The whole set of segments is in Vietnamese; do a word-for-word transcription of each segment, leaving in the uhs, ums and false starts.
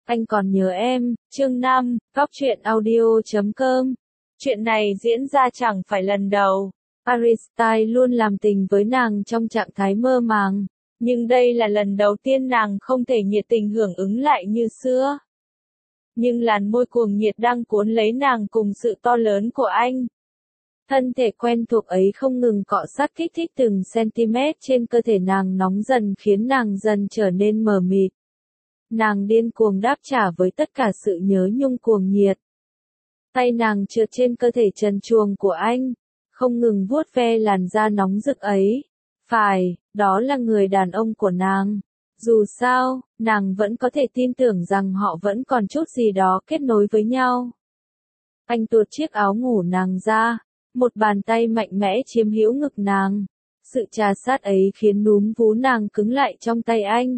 Anh còn nhớ em, chương năm, góc truyện audio chấm com. Chuyện này diễn ra chẳng phải lần đầu. Harry Styles luôn làm tình với nàng trong trạng thái mơ màng, nhưng đây là lần đầu tiên nàng không thể nhiệt tình hưởng ứng lại như xưa. Nhưng làn môi cuồng nhiệt đang cuốn lấy nàng cùng sự to lớn của anh. Thân thể quen thuộc ấy không ngừng cọ sát kích thích từng cm trên cơ thể nàng, nóng dần khiến nàng dần trở nên mờ mịt. Nàng điên cuồng đáp trả với tất cả sự nhớ nhung cuồng nhiệt. Tay nàng trượt trên cơ thể trần truồng của anh, không ngừng vuốt ve làn da nóng rực ấy. Phải, đó là người đàn ông của nàng. Dù sao, nàng vẫn có thể tin tưởng rằng họ vẫn còn chút gì đó kết nối với nhau. Anh tuột chiếc áo ngủ nàng ra, một bàn tay mạnh mẽ chiếm hữu ngực nàng. Sự trà sát ấy khiến núm vú nàng cứng lại trong tay anh.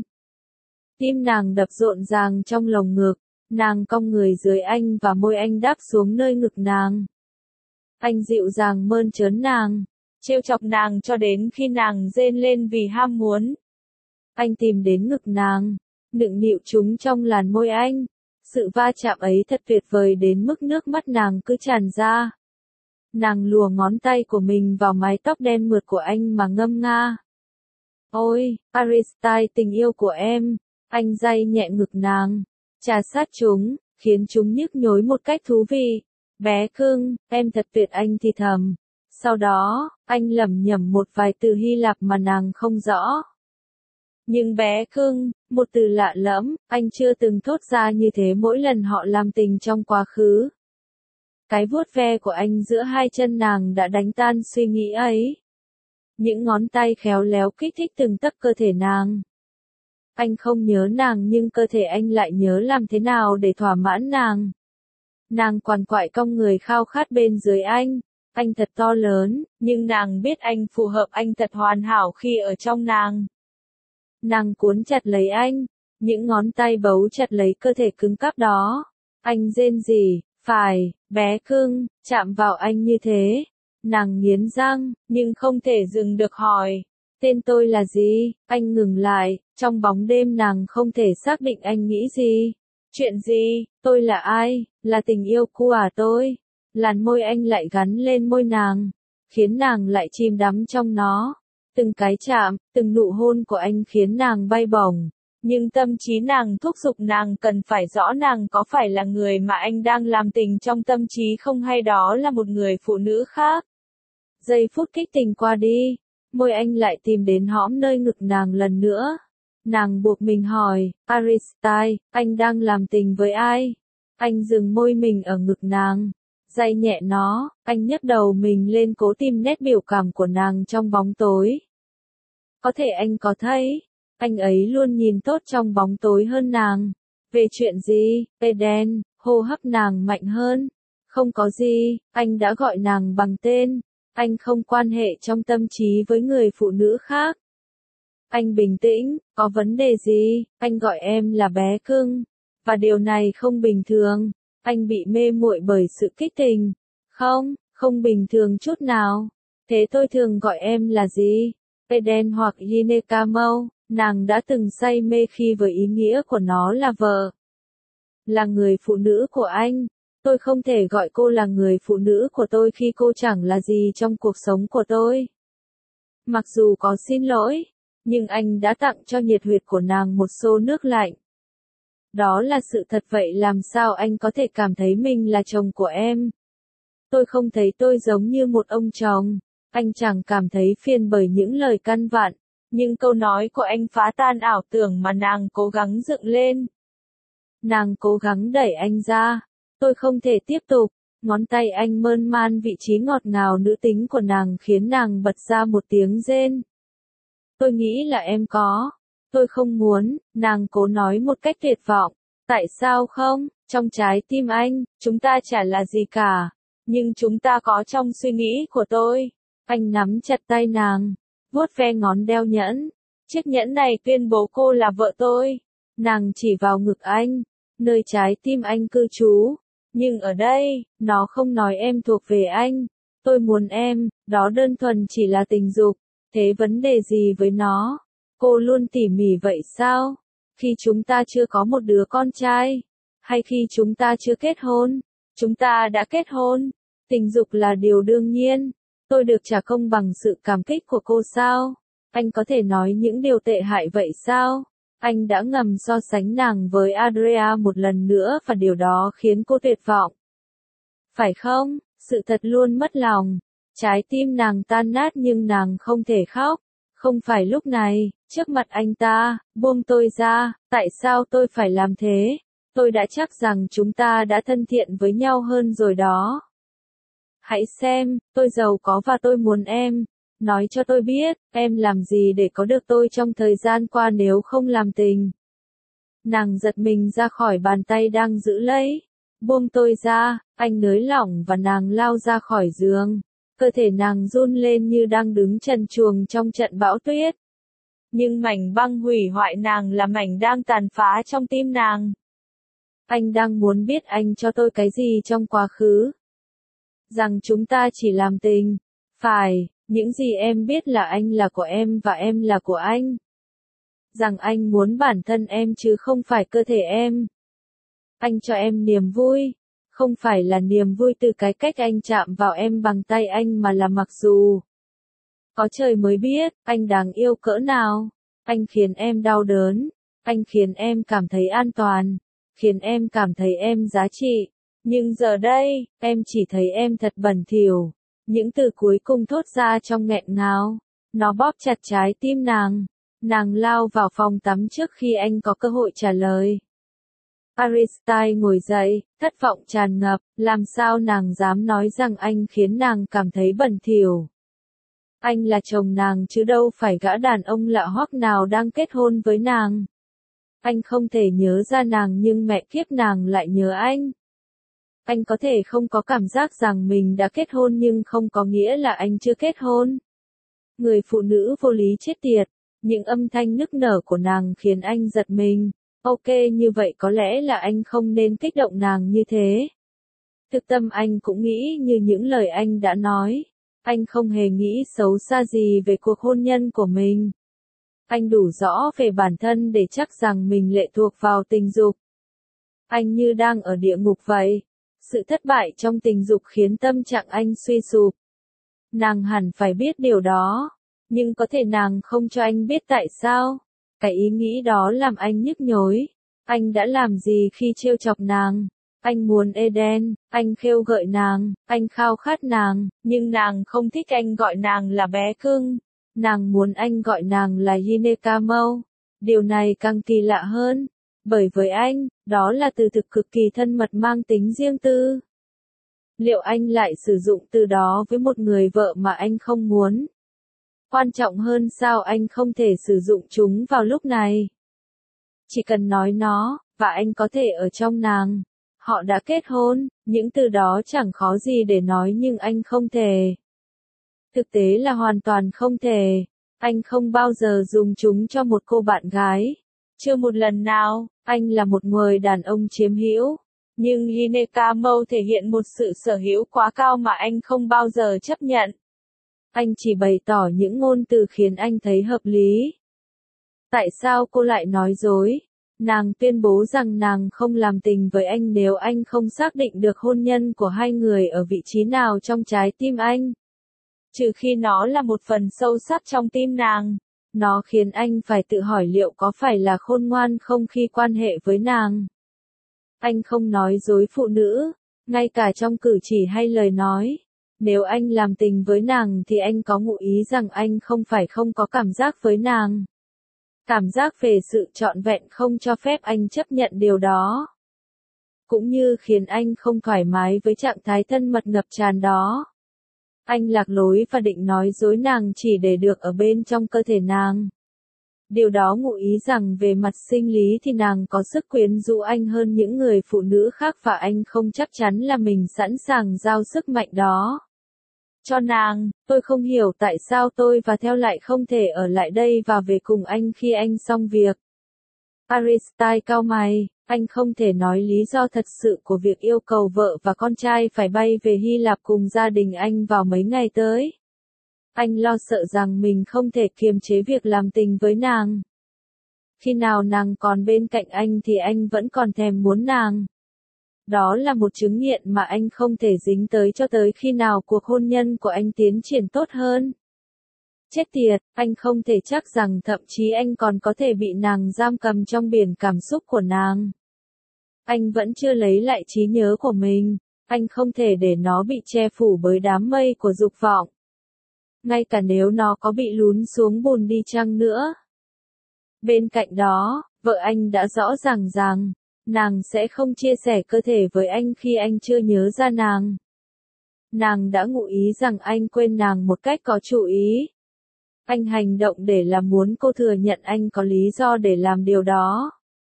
Tim nàng đập rộn ràng trong lồng ngực, nàng cong người dưới anh và môi anh đáp xuống nơi ngực nàng. Anh dịu dàng mơn trớn nàng, trêu chọc nàng cho đến khi nàng rên lên vì ham muốn. Anh tìm đến ngực nàng, nựng nịu chúng trong làn môi anh. Sự va chạm ấy thật tuyệt vời đến mức nước mắt nàng cứ tràn ra. Nàng lùa ngón tay của mình vào mái tóc đen mượt của anh mà ngâm nga. Ôi, Harry Styles tình yêu của em. Anh day nhẹ ngực nàng, trà sát chúng, khiến chúng nhức nhối một cách thú vị. Bé cưng, em thật tuyệt, anh thì thầm. Sau đó, anh lẩm nhẩm một vài từ Hy Lạp mà nàng không rõ. Nhưng bé cưng, một từ lạ lẫm, anh chưa từng thốt ra như thế mỗi lần họ làm tình trong quá khứ. Cái vuốt ve của anh giữa hai chân nàng đã đánh tan suy nghĩ ấy. Những ngón tay khéo léo kích thích từng tấc cơ thể nàng. Anh không nhớ nàng nhưng cơ thể anh lại nhớ làm thế nào để thỏa mãn nàng. Nàng quằn quại cong người khao khát bên dưới anh. Anh thật to lớn, nhưng nàng biết anh phù hợp, anh thật hoàn hảo khi ở trong nàng. Nàng cuốn chặt lấy anh, những ngón tay bấu chặt lấy cơ thể cứng cáp đó. Anh rên rỉ, phải, bé cưng, chạm vào anh như thế. Nàng nghiến răng, nhưng không thể dừng được hỏi. Tên tôi là gì? Anh ngừng lại, trong bóng đêm nàng không thể xác định anh nghĩ gì. Chuyện gì? Tôi là ai? Là tình yêu của tôi. Làn môi anh lại gắn lên môi nàng, khiến nàng lại chìm đắm trong nó. Từng cái chạm, từng nụ hôn của anh khiến nàng bay bổng. Nhưng tâm trí nàng thúc giục nàng cần phải rõ nàng có phải là người mà anh đang làm tình trong tâm trí không, hay đó là một người phụ nữ khác. Giây phút kích tình qua đi, môi anh lại tìm đến hõm nơi ngực nàng lần nữa. Nàng buộc mình hỏi, Harry Styles, anh đang làm tình với ai? Anh dừng môi mình ở ngực nàng, day nhẹ nó, anh nhấc đầu mình lên cố tìm nét biểu cảm của nàng trong bóng tối. Có thể anh có thấy, anh ấy luôn nhìn tốt trong bóng tối hơn nàng. Về chuyện gì? Eden, hô hấp nàng mạnh hơn. Không có gì, anh đã gọi nàng bằng tên. Anh không quan hệ trong tâm trí với người phụ nữ khác. Anh bình tĩnh, có vấn đề gì? Anh gọi em là bé cưng. Và điều này không bình thường. Anh bị mê muội bởi sự kích tình. Không, không bình thường chút nào. Thế tôi thường gọi em là gì? Eden hoặc Ginecamo. Nàng đã từng say mê khi với ý nghĩa của nó là vợ. Là người phụ nữ của anh. Tôi không thể gọi cô là người phụ nữ của tôi khi cô chẳng là gì trong cuộc sống của tôi. Mặc dù có xin lỗi, nhưng anh đã tặng cho nhiệt huyệt của nàng một xô nước lạnh. Đó là sự thật, vậy làm sao anh có thể cảm thấy mình là chồng của em? Tôi không thấy tôi giống như một ông chồng. Anh chẳng cảm thấy phiền bởi những lời căn vặn, nhưng câu nói của anh phá tan ảo tưởng mà nàng cố gắng dựng lên. Nàng cố gắng đẩy anh ra. Tôi không thể tiếp tục. Ngón tay anh mơn man vị trí ngọt ngào nữ tính của nàng khiến nàng bật ra một tiếng rên. Tôi nghĩ là em có. Tôi không muốn, nàng cố nói một cách tuyệt vọng. Tại sao không? Trong trái tim anh, chúng ta chả là gì cả. Nhưng chúng ta có trong suy nghĩ của tôi. Anh nắm chặt tay nàng, vuốt ve ngón đeo nhẫn. Chiếc nhẫn này tuyên bố cô là vợ tôi. Nàng chỉ vào ngực anh, nơi trái tim anh cư trú. Nhưng ở đây, nó không nói em thuộc về anh. Tôi muốn em, đó đơn thuần chỉ là tình dục. Thế vấn đề gì với nó? Cô luôn tỉ mỉ vậy sao? Khi chúng ta chưa có một đứa con trai, hay khi chúng ta chưa kết hôn, chúng ta đã kết hôn, tình dục là điều đương nhiên. Tôi được trả công bằng sự cảm kích của cô sao? Anh có thể nói những điều tệ hại vậy sao? Anh đã ngầm so sánh nàng với Andrea một lần nữa và điều đó khiến cô tuyệt vọng. Phải không? Sự thật luôn mất lòng. Trái tim nàng tan nát nhưng nàng không thể khóc. Không phải lúc này, trước mặt anh ta, buông tôi ra, tại sao tôi phải làm thế? Tôi đã chắc rằng chúng ta đã thân thiện với nhau hơn rồi đó. Hãy xem, tôi giàu có và tôi muốn em. Nói cho tôi biết, em làm gì để có được tôi trong thời gian qua nếu không làm tình. Nàng giật mình ra khỏi bàn tay đang giữ lấy. Buông tôi ra, anh nới lỏng và nàng lao ra khỏi giường. Cơ thể nàng run lên như đang đứng trần truồng trong trận bão tuyết. Nhưng mảnh băng hủy hoại nàng là mảnh đang tàn phá trong tim nàng. Anh đang muốn biết anh cho tôi cái gì trong quá khứ. Rằng chúng ta chỉ làm tình. Phải, những gì em biết là anh là của em và em là của anh. Rằng anh muốn bản thân em chứ không phải cơ thể em. Anh cho em niềm vui. Không phải là niềm vui từ cái cách anh chạm vào em bằng tay anh mà là mặc dù. Có trời mới biết, anh đáng yêu cỡ nào. Anh khiến em đau đớn. Anh khiến em cảm thấy an toàn. Khiến em cảm thấy em giá trị. Nhưng giờ đây, em chỉ thấy em thật bẩn thỉu. Những từ cuối cùng thốt ra trong nghẹn ngào. Nó bóp chặt trái tim nàng. Nàng lao vào phòng tắm trước khi anh có cơ hội trả lời. Aristide ngồi dậy, thất vọng tràn ngập, làm sao nàng dám nói rằng anh khiến nàng cảm thấy bẩn thỉu. Anh là chồng nàng chứ đâu phải gã đàn ông lạ hoắc nào đang kết hôn với nàng. Anh không thể nhớ ra nàng nhưng mẹ kiếp nàng lại nhớ anh. Anh có thể không có cảm giác rằng mình đã kết hôn nhưng không có nghĩa là anh chưa kết hôn. Người phụ nữ vô lý chết tiệt, những âm thanh nức nở của nàng khiến anh giật mình. Ok, như vậy có lẽ là anh không nên kích động nàng như thế. Thực tâm anh cũng nghĩ như những lời anh đã nói. Anh không hề nghĩ xấu xa gì về cuộc hôn nhân của mình. Anh đủ rõ về bản thân để chắc rằng mình lệ thuộc vào tình dục. Anh như đang ở địa ngục vậy. Sự thất bại trong tình dục khiến tâm trạng anh suy sụp. Nàng hẳn phải biết điều đó. Nhưng có thể nàng không cho anh biết tại sao. Cái ý nghĩ đó làm anh nhức nhối. Anh đã làm gì khi trêu chọc nàng? Anh muốn Eden, anh khêu gợi nàng, anh khao khát nàng, nhưng nàng không thích anh gọi nàng là bé cưng. Nàng muốn anh gọi nàng là Ginekamau. Điều này càng kỳ lạ hơn. Bởi với anh, đó là từ thực cực kỳ thân mật mang tính riêng tư. Liệu anh lại sử dụng từ đó với một người vợ mà anh không muốn? Quan trọng hơn sao anh không thể sử dụng chúng vào lúc này? Chỉ cần nói nó, và anh có thể ở trong nàng. Họ đã kết hôn, những từ đó chẳng khó gì để nói nhưng anh không thể. Thực tế là hoàn toàn không thể. Anh không bao giờ dùng chúng cho một cô bạn gái. Chưa một lần nào, anh là một người đàn ông chiếm hữu. Nhưng Ginekamau thể hiện một sự sở hữu quá cao mà anh không bao giờ chấp nhận. Anh chỉ bày tỏ những ngôn từ khiến anh thấy hợp lý. Tại sao cô lại nói dối? Nàng tuyên bố rằng nàng không làm tình với anh nếu anh không xác định được hôn nhân của hai người ở vị trí nào trong trái tim anh. Trừ khi nó là một phần sâu sắc trong tim nàng. Nó khiến anh phải tự hỏi liệu có phải là khôn ngoan không khi quan hệ với nàng. Anh không nói dối phụ nữ, ngay cả trong cử chỉ hay lời nói. Nếu anh làm tình với nàng thì anh có ngụ ý rằng anh không phải không có cảm giác với nàng. Cảm giác về sự trọn vẹn không cho phép anh chấp nhận điều đó. Cũng như khiến anh không thoải mái với trạng thái thân mật ngập tràn đó. Anh lạc lối và định nói dối nàng chỉ để được ở bên trong cơ thể nàng. Điều đó ngụ ý rằng về mặt sinh lý thì nàng có sức quyến rũ anh hơn những người phụ nữ khác và anh không chắc chắn là mình sẵn sàng giao sức mạnh đó cho nàng. Tôi không hiểu tại sao tôi và theo lại không thể ở lại đây và về cùng anh khi anh xong việc. Aristide cau mày, anh không thể nói lý do thật sự của việc yêu cầu vợ và con trai phải bay về Hy Lạp cùng gia đình anh vào mấy ngày tới. Anh lo sợ rằng mình không thể kiềm chế việc làm tình với nàng. Khi nào nàng còn bên cạnh anh thì anh vẫn còn thèm muốn nàng. Đó là một chứng nghiện mà anh không thể dính tới cho tới khi nào cuộc hôn nhân của anh tiến triển tốt hơn. Chết tiệt, anh không thể chắc rằng thậm chí anh còn có thể bị nàng giam cầm trong biển cảm xúc của nàng. Anh vẫn chưa lấy lại trí nhớ của mình, anh không thể để nó bị che phủ bởi đám mây của dục vọng. Ngay cả nếu nó có bị lún xuống bùn đi chăng nữa. Bên cạnh đó, vợ anh đã rõ ràng rằng, nàng sẽ không chia sẻ cơ thể với anh khi anh chưa nhớ ra nàng. Nàng đã ngụ ý rằng anh quên nàng một cách có chủ ý. Anh hành động để là muốn cô thừa nhận anh có lý do để làm điều đó.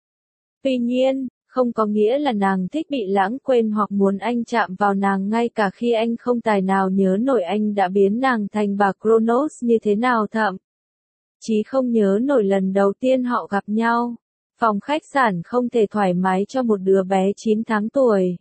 Tuy nhiên, không có nghĩa là nàng thích bị lãng quên hoặc muốn anh chạm vào nàng ngay cả khi anh không tài nào nhớ nổi anh đã biến nàng thành bà Kronos như thế nào thậm chí không nhớ nổi lần đầu tiên họ gặp nhau. Phòng khách sạn không thể thoải mái cho một đứa bé chín tháng tuổi.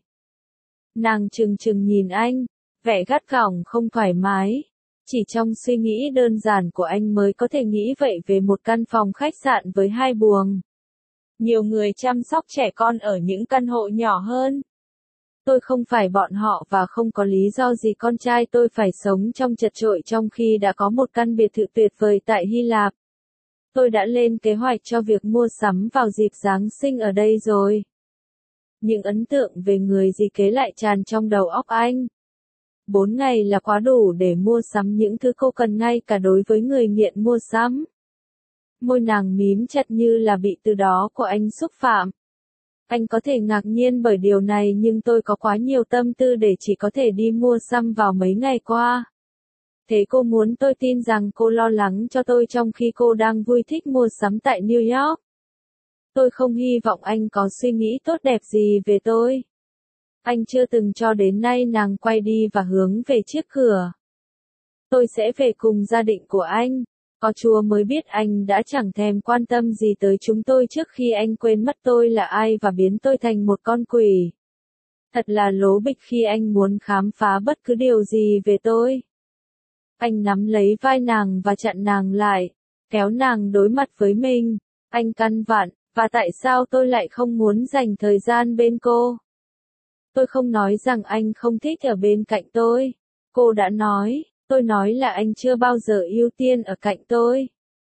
Nàng trừng trừng nhìn anh, vẻ gắt gỏng không thoải mái. Chỉ trong suy nghĩ đơn giản của anh mới có thể nghĩ vậy về một căn phòng khách sạn với hai buồng. Nhiều người chăm sóc trẻ con ở những căn hộ nhỏ hơn. Tôi không phải bọn họ và không có lý do gì con trai tôi phải sống trong chật chội trong khi đã có một căn biệt thự tuyệt vời tại Hy Lạp. Tôi đã lên kế hoạch cho việc mua sắm vào dịp Giáng sinh ở đây rồi. Những ấn tượng về người dì kế lại tràn trong đầu óc anh. Bốn ngày là quá đủ để mua sắm những thứ cô cần ngay cả đối với người nghiện mua sắm. Môi nàng mím chặt như là bị từ đó của anh xúc phạm. Anh có thể ngạc nhiên bởi điều này nhưng tôi có quá nhiều tâm tư để chỉ có thể đi mua sắm vào mấy ngày qua. Thế cô muốn tôi tin rằng cô lo lắng cho tôi trong khi cô đang vui thích mua sắm tại New York. Tôi không hy vọng anh có suy nghĩ tốt đẹp gì về tôi. Anh chưa từng cho đến nay. Nàng quay đi và hướng về chiếc cửa. Tôi sẽ về cùng gia đình của anh. Có Chúa mới biết anh đã chẳng thèm quan tâm gì tới chúng tôi trước khi anh quên mất tôi là ai và biến tôi thành một con quỷ. Thật là lố bịch khi anh muốn khám phá bất cứ điều gì về tôi. Anh nắm lấy vai nàng và chặn nàng lại, kéo nàng đối mặt với mình. Anh căn vặn, và tại sao tôi lại không muốn dành thời gian bên cô? Tôi không nói rằng anh không thích ở bên cạnh tôi. Cô đã nói, tôi nói là anh chưa bao giờ ưu tiên ở cạnh tôi.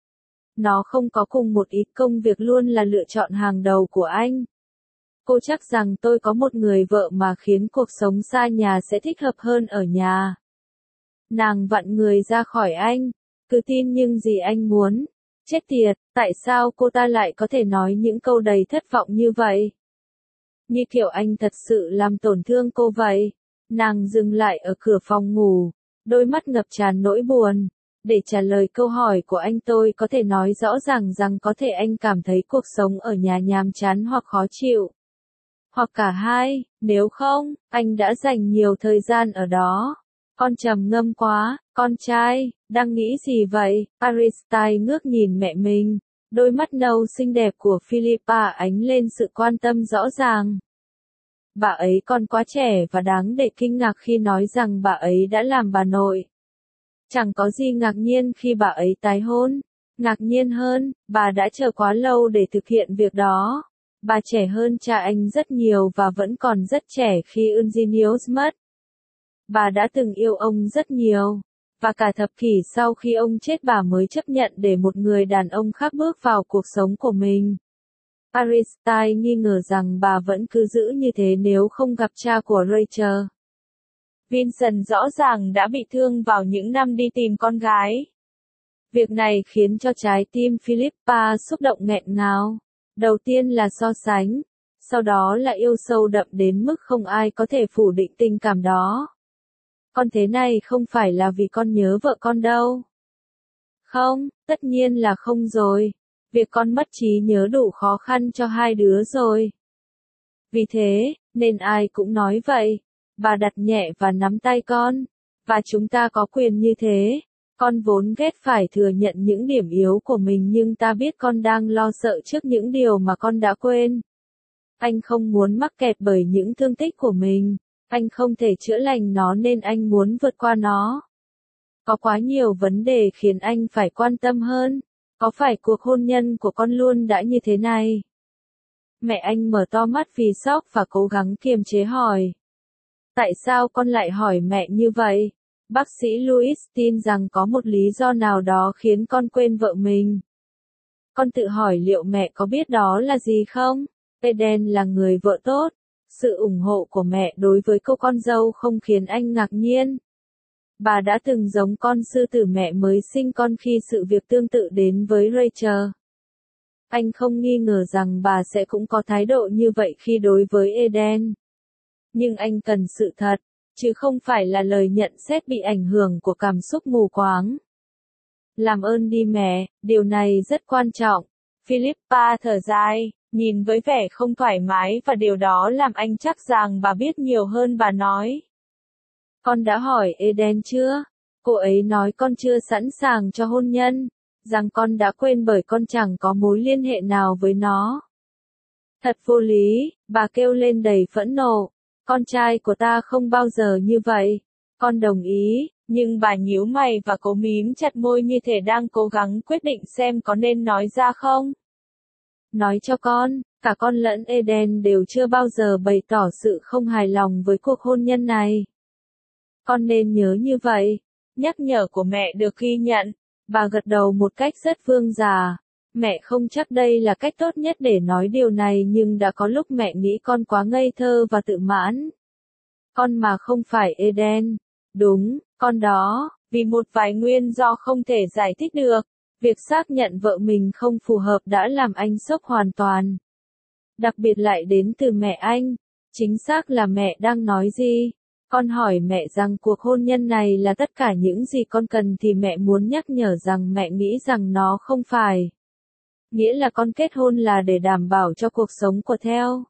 Nó không có cùng một ít công việc luôn là lựa chọn hàng đầu của anh. Cô chắc rằng tôi có một người vợ mà khiến cuộc sống xa nhà sẽ thích hợp hơn ở nhà. Nàng vặn người ra khỏi anh, cứ tin những gì anh muốn. Chết tiệt, tại sao cô ta lại có thể nói những câu đầy thất vọng như vậy? Như kiểu anh thật sự làm tổn thương cô vậy. Nàng dừng lại ở cửa phòng ngủ, đôi mắt ngập tràn nỗi buồn. Để trả lời câu hỏi của anh tôi có thể nói rõ ràng rằng có thể anh cảm thấy cuộc sống ở nhà nhàm chán hoặc khó chịu. Hoặc cả hai, nếu không, anh đã dành nhiều thời gian ở đó. Con trầm ngâm quá, con trai, đang nghĩ gì vậy? Aristide ngước nhìn mẹ mình. Đôi mắt nâu xinh đẹp của Philippa ánh lên sự quan tâm rõ ràng. Bà ấy còn quá trẻ và đáng để kinh ngạc khi nói rằng bà ấy đã làm bà nội. Chẳng có gì ngạc nhiên khi bà ấy tái hôn. Ngạc nhiên hơn, bà đã chờ quá lâu để thực hiện việc đó. Bà trẻ hơn cha anh rất nhiều và vẫn còn rất trẻ khi Eugenius mất. Bà đã từng yêu ông rất nhiều. Và cả thập kỷ sau khi ông chết bà mới chấp nhận để một người đàn ông khác bước vào cuộc sống của mình. Aristide nghi ngờ rằng bà vẫn cứ giữ như thế nếu không gặp cha của Rachel. Vincent rõ ràng đã bị thương vào những năm đi tìm con gái. Việc này khiến cho trái tim Philippa xúc động nghẹn ngào. Đầu tiên là so sánh, sau đó là yêu sâu đậm đến mức không ai có thể phủ định tình cảm đó. Con thế này không phải là vì con nhớ vợ con đâu. Không, tất nhiên là không rồi. Việc con mất trí nhớ đủ khó khăn cho hai đứa rồi. Vì thế, nên ai cũng nói vậy. Bà đặt nhẹ và nắm tay con. Và chúng ta có quyền như thế. Con vốn ghét phải thừa nhận những điểm yếu của mình nhưng ta biết con đang lo sợ trước những điều mà con đã quên. Anh không muốn mắc kẹt bởi những thương tích của mình. Anh không thể chữa lành nó nên anh muốn vượt qua nó. Có quá nhiều vấn đề khiến anh phải quan tâm hơn. Có phải cuộc hôn nhân của con luôn đã như thế này? Mẹ anh mở to mắt vì sốc và cố gắng kiềm chế hỏi. Tại sao con lại hỏi mẹ như vậy? Bác sĩ Louis tin rằng có một lý do nào đó khiến con quên vợ mình. Con tự hỏi liệu mẹ có biết đó là gì không? Eden là người vợ tốt. Sự ủng hộ của mẹ đối với cô con dâu không khiến anh ngạc nhiên. Bà đã từng giống con sư tử mẹ mới sinh con khi sự việc tương tự đến với Rachel. Anh không nghi ngờ rằng bà sẽ cũng có thái độ như vậy khi đối với Eden. Nhưng anh cần sự thật, chứ không phải là lời nhận xét bị ảnh hưởng của cảm xúc mù quáng. Làm ơn đi mẹ, điều này rất quan trọng. Philippa thở dài, nhìn với vẻ không thoải mái và điều đó làm anh chắc rằng bà biết nhiều hơn bà nói. Con đã hỏi Eden chưa? Cô ấy nói con chưa sẵn sàng cho hôn nhân, rằng con đã quên bởi con chẳng có mối liên hệ nào với nó. Thật vô lý, bà kêu lên đầy phẫn nộ. Con trai của ta không bao giờ như vậy. Con đồng ý, nhưng bà nhíu mày và cố mím chặt môi như thể đang cố gắng quyết định xem có nên nói ra không. Nói cho con, cả con lẫn Eden đều chưa bao giờ bày tỏ sự không hài lòng với cuộc hôn nhân này. Con nên nhớ như vậy. Nhắc nhở của mẹ được ghi nhận. Bà gật đầu một cách rất vương giả. Mẹ không chắc đây là cách tốt nhất để nói điều này nhưng đã có lúc mẹ nghĩ con quá ngây thơ và tự mãn. Con mà không phải Eden. Đúng, con đó, vì một vài nguyên do không thể giải thích được. Việc xác nhận vợ mình không phù hợp đã làm anh sốc hoàn toàn. Đặc biệt lại đến từ mẹ anh. Chính xác là mẹ đang nói gì? Con hỏi mẹ rằng cuộc hôn nhân này là tất cả những gì con cần thì mẹ muốn nhắc nhở rằng mẹ nghĩ rằng nó không phải. Nghĩa là con kết hôn là để đảm bảo cho cuộc sống của theo.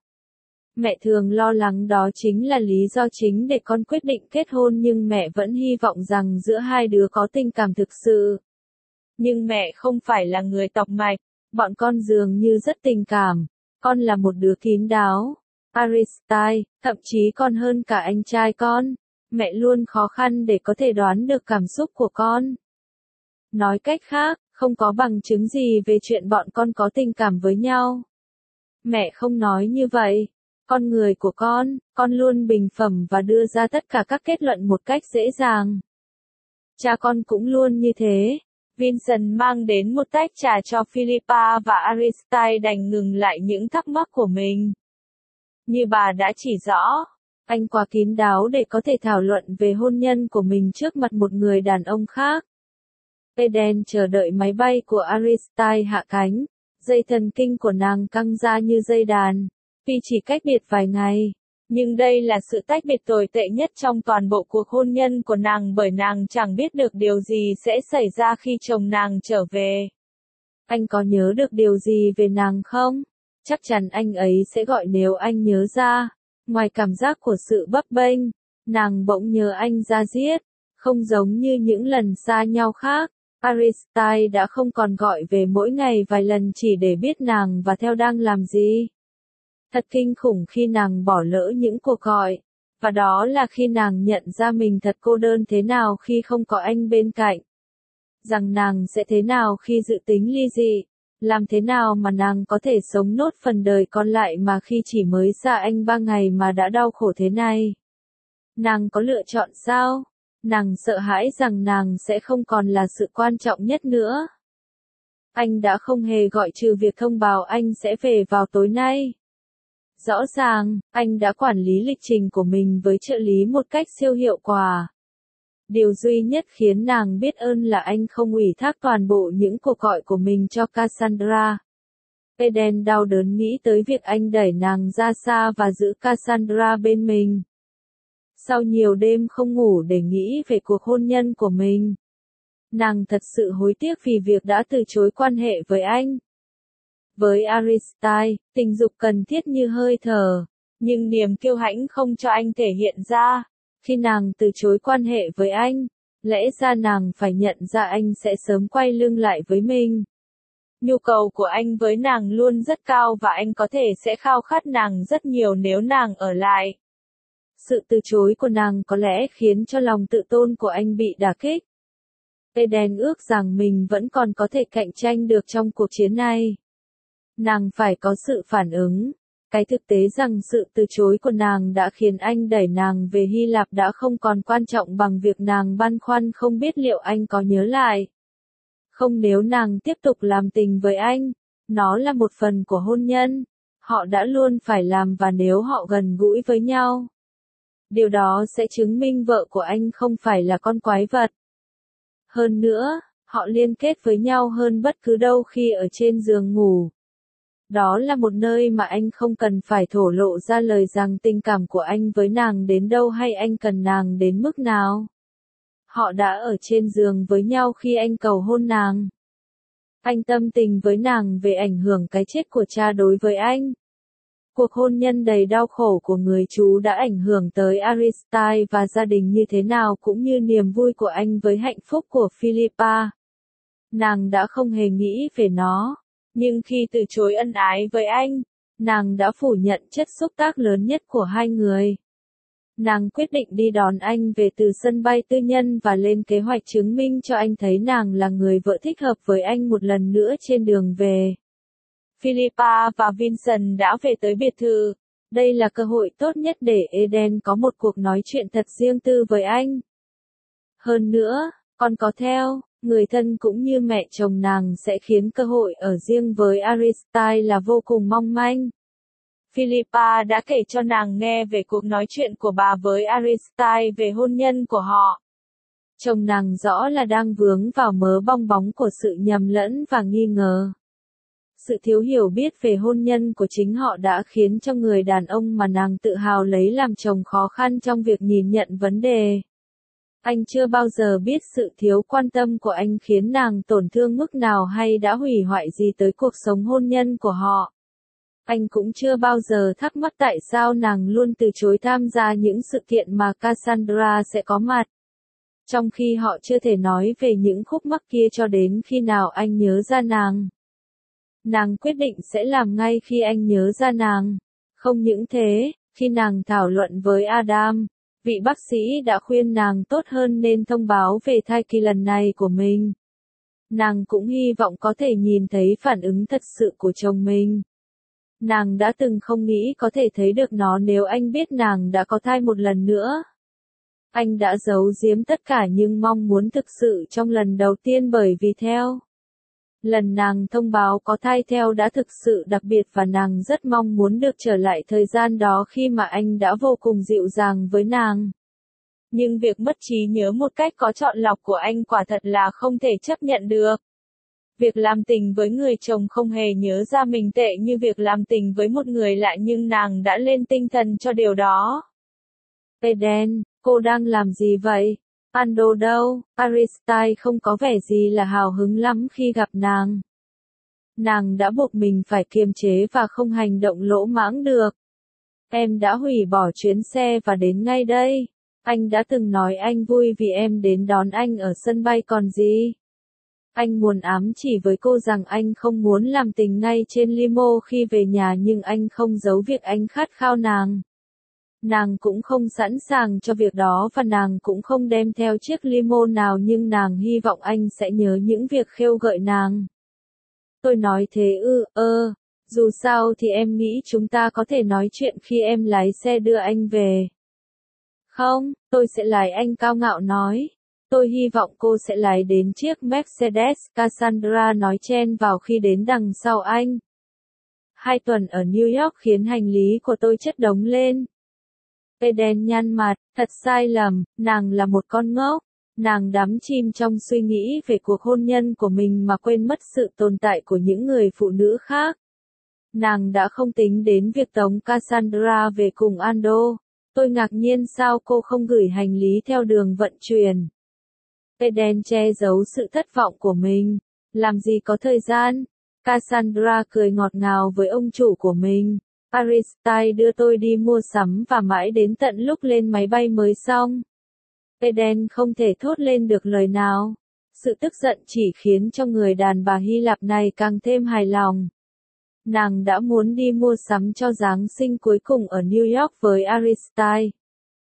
Mẹ thường lo lắng đó chính là lý do chính để con quyết định kết hôn nhưng mẹ vẫn hy vọng rằng giữa hai đứa có tình cảm thực sự. Nhưng mẹ không phải là người tọc mạch, bọn con dường như rất tình cảm, con là một đứa kín đáo. Aristide, thậm chí còn hơn cả anh trai con. Mẹ luôn khó khăn để có thể đoán được cảm xúc của con. Nói cách khác, không có bằng chứng gì về chuyện bọn con có tình cảm với nhau. Mẹ không nói như vậy. Con người của con, con luôn bình phẩm và đưa ra tất cả các kết luận một cách dễ dàng. Cha con cũng luôn như thế. Vincent mang đến một tách trà cho Philippa và Aristide đành ngừng lại những thắc mắc của mình. Như bà đã chỉ rõ, anh quá kín đáo để có thể thảo luận về hôn nhân của mình trước mặt một người đàn ông khác. Eden chờ đợi máy bay của Aristide hạ cánh, dây thần kinh của nàng căng ra như dây đàn, vì chỉ cách biệt vài ngày. Nhưng đây là sự tách biệt tồi tệ nhất trong toàn bộ cuộc hôn nhân của nàng bởi nàng chẳng biết được điều gì sẽ xảy ra khi chồng nàng trở về. Anh có nhớ được điều gì về nàng không? Chắc chắn anh ấy sẽ gọi nếu anh nhớ ra. Ngoài cảm giác của sự bấp bênh, nàng bỗng nhớ anh ra giết. Không giống như những lần xa nhau khác, Aristide đã không còn gọi về mỗi ngày vài lần chỉ để biết nàng và theo đang làm gì. Thật kinh khủng khi nàng bỏ lỡ những cuộc gọi. Và đó là khi nàng nhận ra mình thật cô đơn thế nào khi không có anh bên cạnh. Rằng nàng sẽ thế nào khi dự tính ly dị. Làm thế nào mà nàng có thể sống nốt phần đời còn lại mà khi chỉ mới xa anh ba ngày mà đã đau khổ thế này. Nàng có lựa chọn sao? Nàng sợ hãi rằng nàng sẽ không còn là sự quan trọng nhất nữa. Anh đã không hề gọi trừ việc thông báo anh sẽ về vào tối nay. Rõ ràng, anh đã quản lý lịch trình của mình với trợ lý một cách siêu hiệu quả. Điều duy nhất khiến nàng biết ơn là anh không ủy thác toàn bộ những cuộc gọi của mình cho Cassandra. Eden đau đớn nghĩ tới việc anh đẩy nàng ra xa và giữ Cassandra bên mình. Sau nhiều đêm không ngủ để nghĩ về cuộc hôn nhân của mình, nàng thật sự hối tiếc vì việc đã từ chối quan hệ với anh. Với Aristide, tình dục cần thiết như hơi thở, nhưng niềm kiêu hãnh không cho anh thể hiện ra. Khi nàng từ chối quan hệ với anh, lẽ ra nàng phải nhận ra anh sẽ sớm quay lưng lại với mình. Nhu cầu của anh với nàng luôn rất cao và anh có thể sẽ khao khát nàng rất nhiều nếu nàng ở lại. Sự từ chối của nàng có lẽ khiến cho lòng tự tôn của anh bị đả kích. Eden ước rằng mình vẫn còn có thể cạnh tranh được trong cuộc chiến này. Nàng phải có sự phản ứng. Cái thực tế rằng sự từ chối của nàng đã khiến anh đẩy nàng về Hy Lạp đã không còn quan trọng bằng việc nàng băn khoăn không biết liệu anh có nhớ lại. Không, nếu nàng tiếp tục làm tình với anh, nó là một phần của hôn nhân. Họ đã luôn phải làm, và nếu họ gần gũi với nhau, điều đó sẽ chứng minh vợ của anh không phải là con quái vật. Hơn nữa, họ liên kết với nhau hơn bất cứ đâu khi ở trên giường ngủ. Đó là một nơi mà anh không cần phải thổ lộ ra lời rằng tình cảm của anh với nàng đến đâu hay anh cần nàng đến mức nào. Họ đã ở trên giường với nhau khi anh cầu hôn nàng. Anh tâm tình với nàng về ảnh hưởng cái chết của cha đối với anh. Cuộc hôn nhân đầy đau khổ của người chú đã ảnh hưởng tới Aristide và gia đình như thế nào, cũng như niềm vui của anh với hạnh phúc của Philippa. Nàng đã không hề nghĩ về nó. Nhưng khi từ chối ân ái với anh, nàng đã phủ nhận chất xúc tác lớn nhất của hai người. Nàng quyết định đi đón anh về từ sân bay tư nhân và lên kế hoạch chứng minh cho anh thấy nàng là người vợ thích hợp với anh một lần nữa trên đường về. Philippa và Vincent đã về tới biệt thự. Đây là cơ hội tốt nhất để Eden có một cuộc nói chuyện thật riêng tư với anh. Hơn nữa, còn có theo, người thân cũng như mẹ chồng nàng sẽ khiến cơ hội ở riêng với Aristide là vô cùng mong manh. Philippa đã kể cho nàng nghe về cuộc nói chuyện của bà với Aristide về hôn nhân của họ. Chồng nàng rõ là đang vướng vào mớ bong bóng của sự nhầm lẫn và nghi ngờ. Sự thiếu hiểu biết về hôn nhân của chính họ đã khiến cho người đàn ông mà nàng tự hào lấy làm chồng khó khăn trong việc nhìn nhận vấn đề. Anh chưa bao giờ biết sự thiếu quan tâm của anh khiến nàng tổn thương mức nào hay đã hủy hoại gì tới cuộc sống hôn nhân của họ. Anh cũng chưa bao giờ thắc mắc tại sao nàng luôn từ chối tham gia những sự kiện mà Cassandra sẽ có mặt. Trong khi họ chưa thể nói về những khúc mắc kia cho đến khi nào anh nhớ ra nàng. Nàng quyết định sẽ làm ngay khi anh nhớ ra nàng. Không những thế, khi nàng thảo luận với Adam, vị bác sĩ đã khuyên nàng tốt hơn nên thông báo về thai kỳ lần này của mình. Nàng cũng hy vọng có thể nhìn thấy phản ứng thật sự của chồng mình. Nàng đã từng không nghĩ có thể thấy được nó nếu anh biết nàng đã có thai một lần nữa. Anh đã giấu giếm tất cả nhưng mong muốn thực sự trong lần đầu tiên, bởi vì theo lần nàng thông báo có thai theo đã thực sự đặc biệt và nàng rất mong muốn được trở lại thời gian đó khi mà anh đã vô cùng dịu dàng với nàng. Nhưng việc mất trí nhớ một cách có chọn lọc của anh quả thật là không thể chấp nhận được. Việc làm tình với người chồng không hề nhớ ra mình tệ như việc làm tình với một người lạ, nhưng nàng đã lên tinh thần cho điều đó. Eden, cô đang làm gì vậy? Ando đâu? Aristide không có vẻ gì là hào hứng lắm khi gặp nàng. Nàng đã buộc mình phải kiềm chế và không hành động lỗ mãng được. Em đã hủy bỏ chuyến xe và đến ngay đây. Anh đã từng nói anh vui vì em đến đón anh ở sân bay còn gì. Anh muốn ám chỉ với cô rằng anh không muốn làm tình ngay trên limo khi về nhà, nhưng anh không giấu việc anh khát khao nàng. Nàng cũng không sẵn sàng cho việc đó và nàng cũng không đem theo chiếc limo nào, nhưng nàng hy vọng anh sẽ nhớ những việc khêu gợi nàng. Tôi nói thế ư, ơ, dù sao thì em nghĩ chúng ta có thể nói chuyện khi em lái xe đưa anh về. Không, tôi sẽ lái, anh cao ngạo nói. Tôi hy vọng cô sẽ lái đến chiếc Mercedes, Cassandra nói chen vào khi đến đằng sau anh. Hai tuần ở New York khiến hành lý của tôi chất đống lên. Eden nhăn mặt, thật sai lầm, nàng là một con ngốc. Nàng đắm chìm trong suy nghĩ về cuộc hôn nhân của mình mà quên mất sự tồn tại của những người phụ nữ khác. Nàng đã không tính đến việc tống Cassandra về cùng Ando. Tôi ngạc nhiên sao cô không gửi hành lý theo đường vận chuyển. Eden che giấu sự thất vọng của mình. Làm gì có thời gian. Cassandra cười ngọt ngào với ông chủ của mình. Aristide đưa tôi đi mua sắm và mãi đến tận lúc lên máy bay mới xong. Eden không thể thốt lên được lời nào. Sự tức giận chỉ khiến cho người đàn bà Hy Lạp này càng thêm hài lòng. Nàng đã muốn đi mua sắm cho Giáng sinh cuối cùng ở New York với Aristide.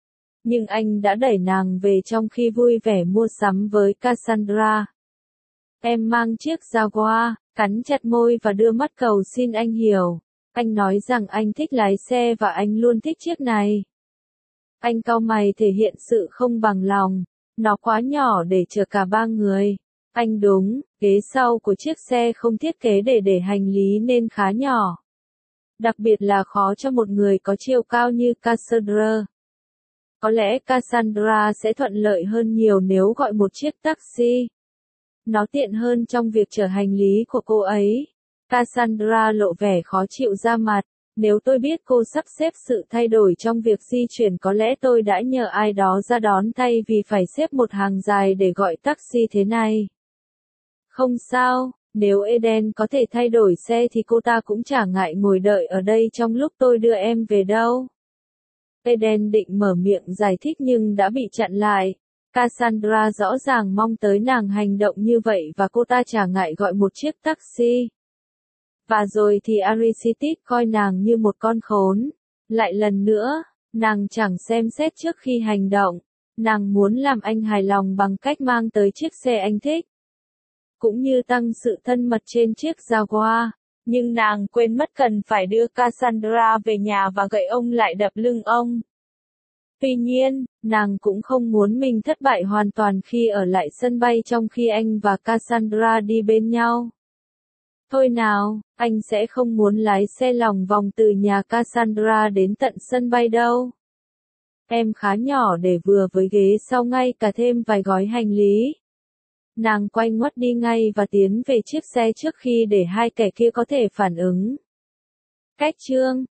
nhưng anh đã đẩy nàng về trong khi vui vẻ mua sắm với Cassandra. Em mang chiếc Jaguar, cắn chặt môi và đưa mắt cầu xin anh hiểu. Anh nói rằng anh thích lái xe và anh luôn thích chiếc này. Anh cau mày thể hiện sự không bằng lòng. Nó quá nhỏ để chở cả ba người. Anh đúng, ghế sau của chiếc xe không thiết kế để để hành lý nên khá nhỏ. Đặc biệt là khó cho một người có chiều cao như Cassandra. Có lẽ Cassandra sẽ thuận lợi hơn nhiều nếu gọi một chiếc taxi. Nó tiện hơn trong việc chở hành lý của cô ấy. Cassandra lộ vẻ khó chịu ra mặt. Nếu tôi biết cô sắp xếp sự thay đổi trong việc di chuyển có lẽ tôi đã nhờ ai đó ra đón thay vì phải xếp một hàng dài để gọi taxi thế này. Không sao, nếu Eden có thể thay đổi xe thì cô ta cũng chả ngại ngồi đợi ở đây trong lúc tôi đưa em về đâu. Eden định mở miệng giải thích nhưng đã bị chặn lại. Cassandra rõ ràng mong tới nàng hành động như vậy và cô ta chả ngại gọi một chiếc taxi. Và rồi thì Aristide coi nàng như một con khốn. Lại lần nữa, nàng chẳng xem xét trước khi hành động. Nàng muốn làm anh hài lòng bằng cách mang tới chiếc xe anh thích. Cũng như tăng sự thân mật trên chiếc Jaguar. Nhưng nàng quên mất cần phải đưa Cassandra về nhà và gậy ông lại đập lưng ông. Tuy nhiên, nàng cũng không muốn mình thất bại hoàn toàn khi ở lại sân bay trong khi anh và Cassandra đi bên nhau. Thôi nào, anh sẽ không muốn lái xe lòng vòng từ nhà Cassandra đến tận sân bay đâu. Em khá nhỏ để vừa với ghế sau ngay cả thêm vài gói hành lý. Nàng quay ngoắt đi ngay và tiến về chiếc xe trước khi để hai kẻ kia có thể phản ứng. Cách chương